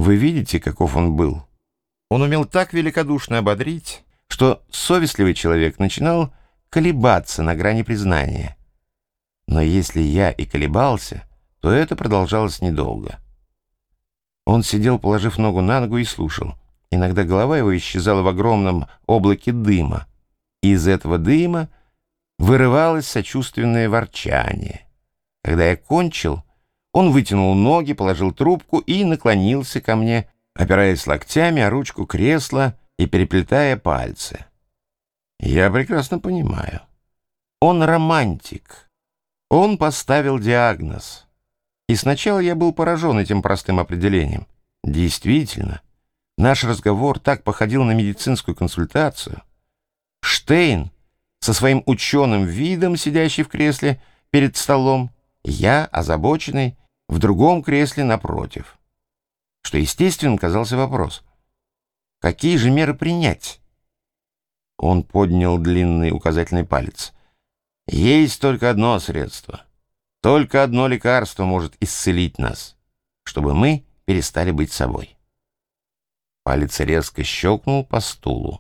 Вы видите, каков он был? Он умел так великодушно ободрить, что совестливый человек начинал колебаться на грани признания. Но если я и колебался, то это продолжалось недолго. Он сидел, положив ногу на ногу, и слушал. Иногда голова его исчезала в огромном облаке дыма, и из этого дыма вырывалось сочувственное ворчание. Когда я кончил, он вытянул ноги, положил трубку и наклонился ко мне, опираясь локтями о ручку кресла и переплетая пальцы. Я прекрасно понимаю. Он романтик. Он поставил диагноз. И сначала я был поражен этим простым определением. Действительно, наш разговор так походил на медицинскую консультацию. Штейн со своим ученым видом, сидящий в кресле перед столом, я, озабоченный, в другом кресле напротив. Что естественным казался вопрос: какие же меры принять? Он поднял длинный указательный палец. Есть только одно средство. Только одно лекарство может исцелить нас, чтобы мы перестали быть собой. Палец резко щелкнул по стулу.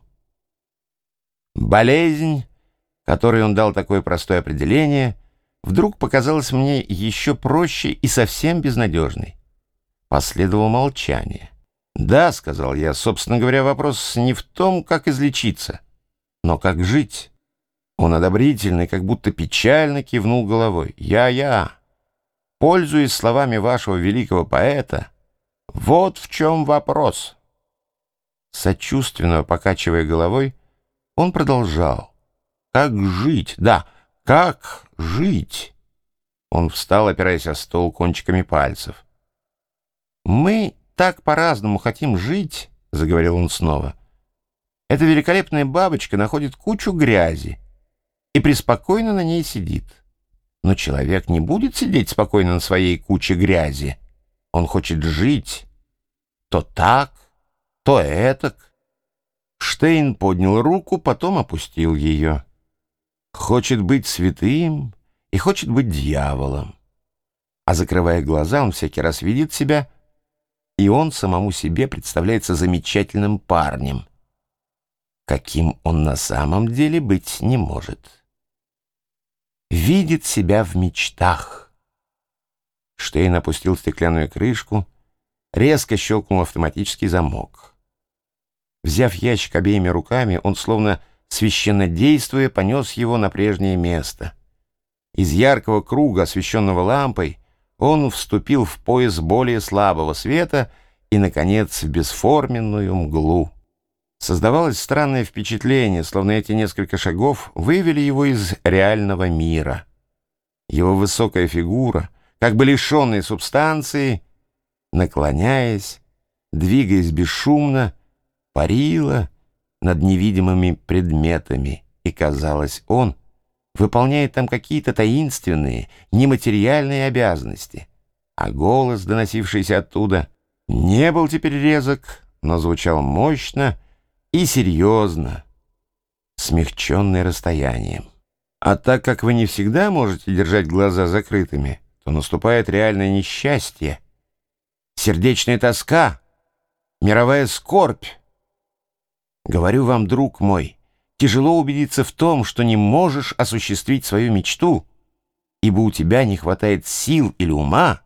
Болезнь, которой он дал такое простое определение, вдруг показалась мне еще проще и совсем безнадежной. Последовало молчание. «Да», — сказал я, — «собственно говоря, вопрос не в том, как излечиться, но как жить». Он одобрительно и как будто печально кивнул головой. «Я, пользуясь словами вашего великого поэта, вот в чем вопрос». Сочувственно покачивая головой, он продолжал. «Как жить? Да, как жить?» Он встал, опираясь о стол кончиками пальцев. «Мы так по-разному хотим жить», — заговорил он снова. «Эта великолепная бабочка находит кучу грязи и преспокойно на ней сидит. Но человек не будет сидеть спокойно на своей куче грязи. Он хочет жить. То так, то этак». Штейн поднял руку, потом опустил ее. Хочет быть святым и хочет быть дьяволом. А закрывая глаза, он всякий раз видит себя, и он самому себе представляется замечательным парнем, каким он на самом деле быть не может. Видит себя в мечтах. Штейн опустил стеклянную крышку, резко щелкнул автоматический замок. Взяв ящик обеими руками, он, словно священнодействуя, понес его на прежнее место. Из яркого круга, освещенного лампой, он вступил в пояс более слабого света и, наконец, в бесформенную мглу. Создавалось странное впечатление, словно эти несколько шагов вывели его из реального мира. Его высокая фигура, как бы лишенная субстанции, наклоняясь, двигаясь бесшумно, парила над невидимыми предметами, и, казалось, он выполняет там какие-то таинственные, нематериальные обязанности. А голос, доносившийся оттуда, не был теперь резок, но звучал мощно и серьезно, смягченный расстоянием. А так как вы не всегда можете держать глаза закрытыми, то наступает реальное несчастье, сердечная тоска, мировая скорбь. Говорю вам, друг мой, тяжело убедиться в том, что не можешь осуществить свою мечту, ибо у тебя не хватает сил или ума.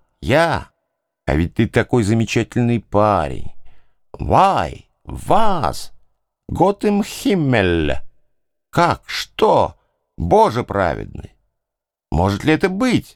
А ведь ты такой замечательный парень. Why? Was? Gott im Himmel. Как? Что? Боже праведный! Может ли это быть?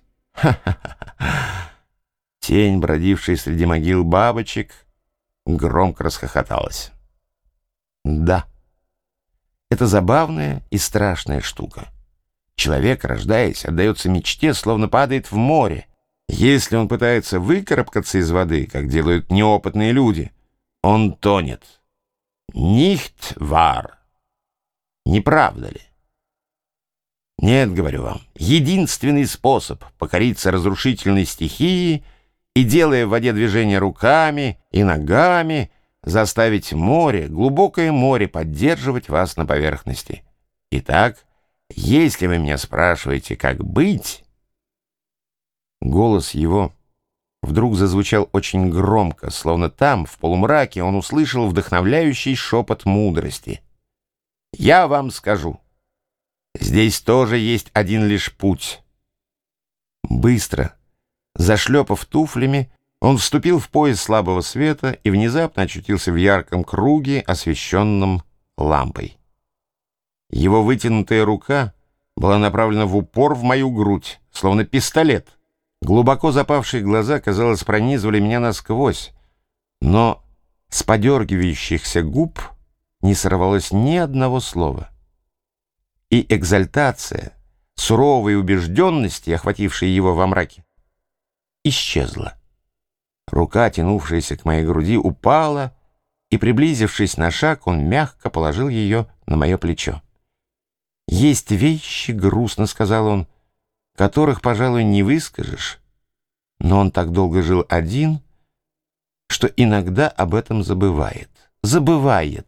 Тень, бродившая среди могил бабочек, громко расхохоталась. Да, это забавная и страшная штука. Человек, рождаясь, отдается мечте, словно падает в море. Если он пытается выкарабкаться из воды, как делают неопытные люди, он тонет. Nicht wahr? Не правда ли? Нет, говорю вам, единственный способ покориться разрушительной стихии и, делая в воде движения руками и ногами, заставить море, глубокое море, поддерживать вас на поверхности. Итак, если вы меня спрашиваете, как быть, голос его, вдруг зазвучал очень громко, словно там, в полумраке, он услышал вдохновляющий шепот мудрости. «Я вам скажу, здесь тоже есть один лишь путь». Быстро, зашлепав туфлями, он вступил в пояс слабого света и внезапно очутился в ярком круге, освещенном лампой. Его вытянутая рука была направлена в упор в мою грудь, словно пистолет. Глубоко запавшие глаза, казалось, пронизывали меня насквозь, но с подергивающихся губ не сорвалось ни одного слова. И экзальтация, суровой убежденности, охватившей его во мраке, исчезла. Рука, тянувшаяся к моей груди, упала, и, приблизившись на шаг, он мягко положил ее на мое плечо. «Есть вещи, — грустно сказал он, — которых, пожалуй, не выскажешь, но он так долго жил один, что иногда об этом забывает. Забывает».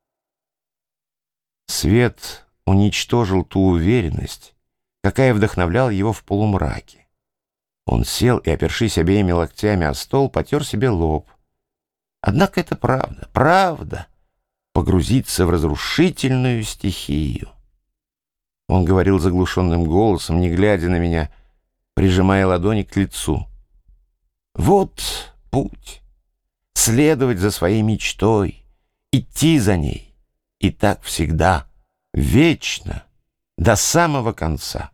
Свет уничтожил ту уверенность, какая вдохновляла его в полумраке. Он сел и, опершись обеими локтями о стол, потер себе лоб. Однако это правда, правда, погрузиться в разрушительную стихию. Он говорил заглушенным голосом, не глядя на меня, прижимая ладони к лицу. «Вот путь. Следовать за своей мечтой, идти за ней. И так всегда, вечно, до самого конца».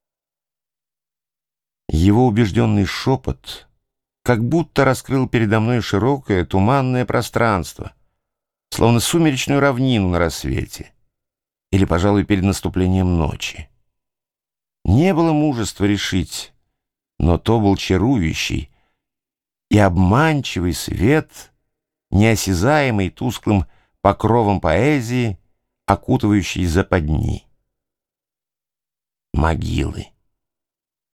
Его убежденный шепот как будто раскрыл передо мной широкое туманное пространство, словно сумеречную равнину на рассвете или, пожалуй, перед наступлением ночи. Не было мужества решить, но то был чарующий и обманчивый свет, неосязаемый тусклым покровом поэзии, окутывающий западни. Могилы.